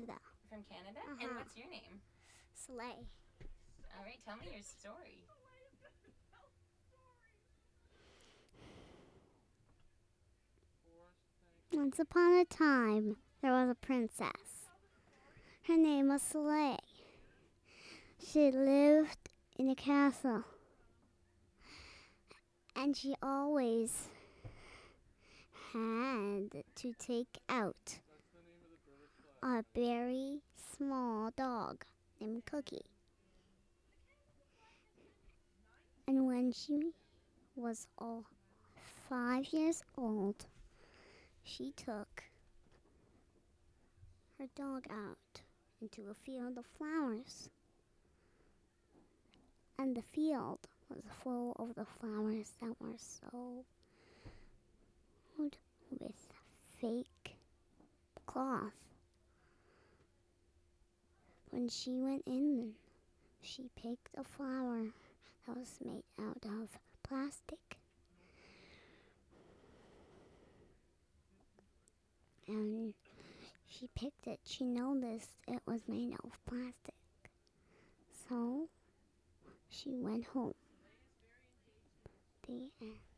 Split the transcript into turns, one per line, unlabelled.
Canada.
From Canada?
Uh-huh.
And what's your name?
Soleil.
All right, tell me your story.
Once upon a time, there was a princess. Her name was Soleil. She lived in a castle, and she always had to take out a very small dog named Cookie. And when she was 5 years old, she took her dog out into a field of flowers. And the field was full of the flowers that were sewed with fake cloth. When she went in, she picked a flower that was made out of plastic. And she picked it. She noticed it was made out of plastic. So she went home. The end.